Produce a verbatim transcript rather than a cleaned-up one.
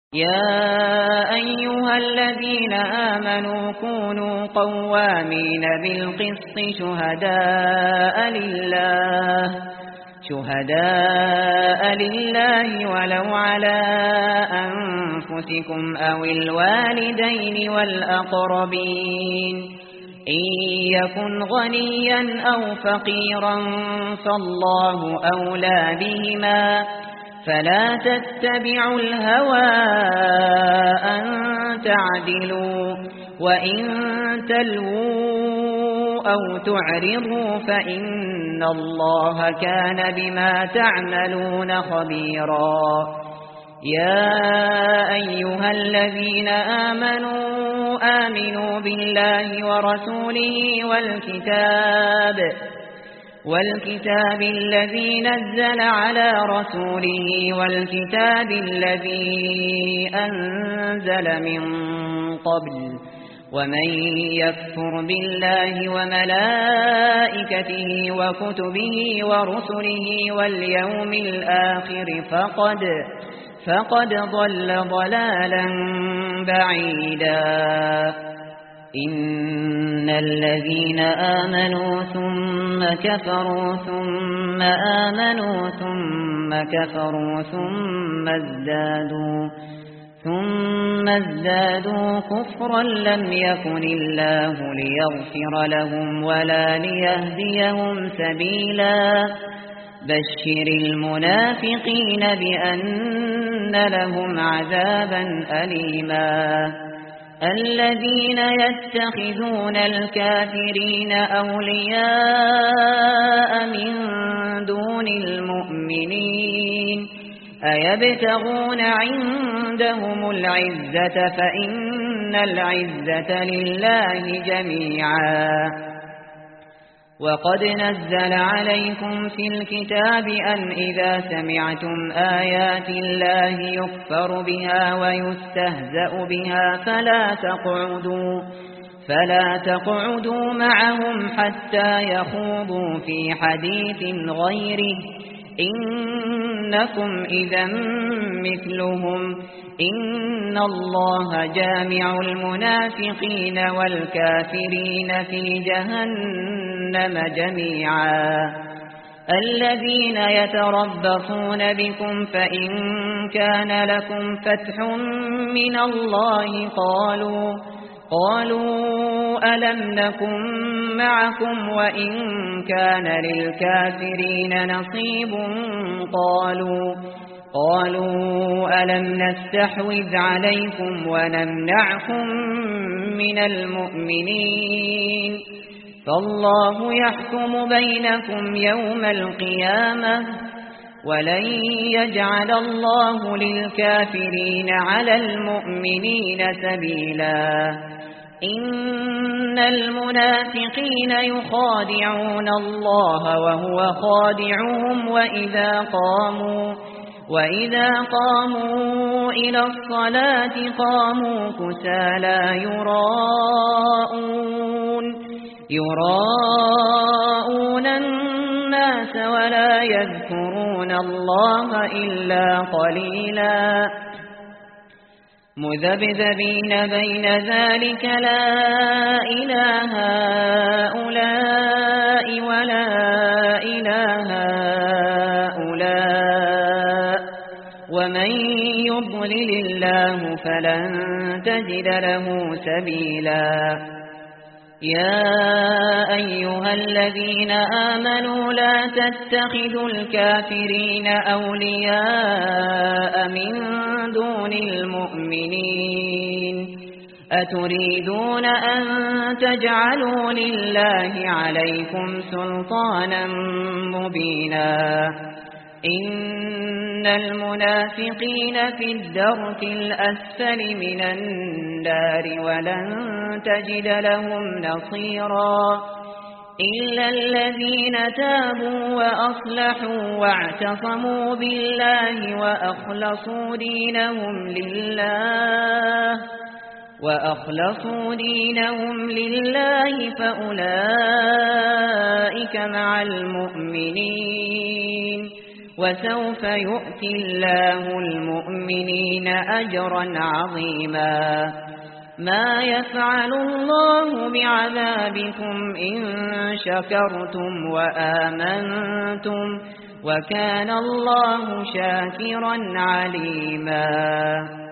يا أيها الذين آمنوا كونوا قوامين بالقسط شهداء لله شهداء لله ولو على أنفسكم أو الوالدين والأقربين إن يكن غنيا أو فقيرا فالله أولى بهما فلا تتبعوا الهوى أن تعدلوا وإن تلووا أو تعرضوا فإن الله كان بما تعملون خبيرا يا أيها الذين آمنوا آمنوا بالله ورسوله والكتاب والكتاب الذي نزل على رسوله والكتاب الذي أنزل من قبل ومن يكفر بالله وملائكته وكتبه ورسله واليوم الآخر فقد فقد ضل ضلالا بعيدا إن الذين آمنوا ثم كفروا ثم آمنوا ثم كفروا ثم ازدادوا ثم ازدادوا كفرا لم يكن الله ليغفر لهم ولا ليهديهم سبيلا بشر المنافقين بأن لهم عذابا أليما الذين يتخذون الكافرين أولياء من دون المؤمنين أيبتغون عندهم العزة فإن العزة لله جميعا وقد نزل عليكم في الكتاب أن إذا سمعتم آيات الله يكفر بها ويستهزأ بها فلا تقعدوا فلا تقعدوا معهم حتى يخوضوا في حديث غيره إنكم إذا مثلهم إن الله جامع المنافقين والكافرين في جهنم جميعا الذين يتربصون بكم فإن كان لكم فتح من الله قالوا قالوا ألم نكن معكم وإن كان للكافرين نصيب قالوا قالوا ألم نستحوذ عليكم ونمنعكم من المؤمنين فالله يحكم بينكم يوم القيامة ولن يجعل الله للكافرين على المؤمنين سبيلا إن المنافقين يخادعون الله وهو خادعهم وإذا قاموا وإذا قاموا إلى الصلاة قاموا كسالى يراءون يراءون الناس ولا يذكرون الله إلا قليلا مذبذبين بين ذلك لا إله هؤلاء ولا إله هؤلاء ومن يضلل الله فلن تجد له سبيلا يا أيها الذين آمنوا لا تتخذوا الكافرين أولياء من دون المؤمنين أتريدون أن تجعلوا لله عليكم سلطانا مبينا إن المنافقين في الدرك الأسفل من النار ولن تجد لهم نصيرا إلا الذين تابوا وأصلحوا واعتصموا بالله وأخلصوا دينهم لله وأخلصوا دينهم لله فأولئك مع المؤمنين وسوف يؤتي الله المؤمنين أجرا عظيما ما يفعل الله بعذابكم إن شكرتم وآمنتم وكان الله شاكرا عليما.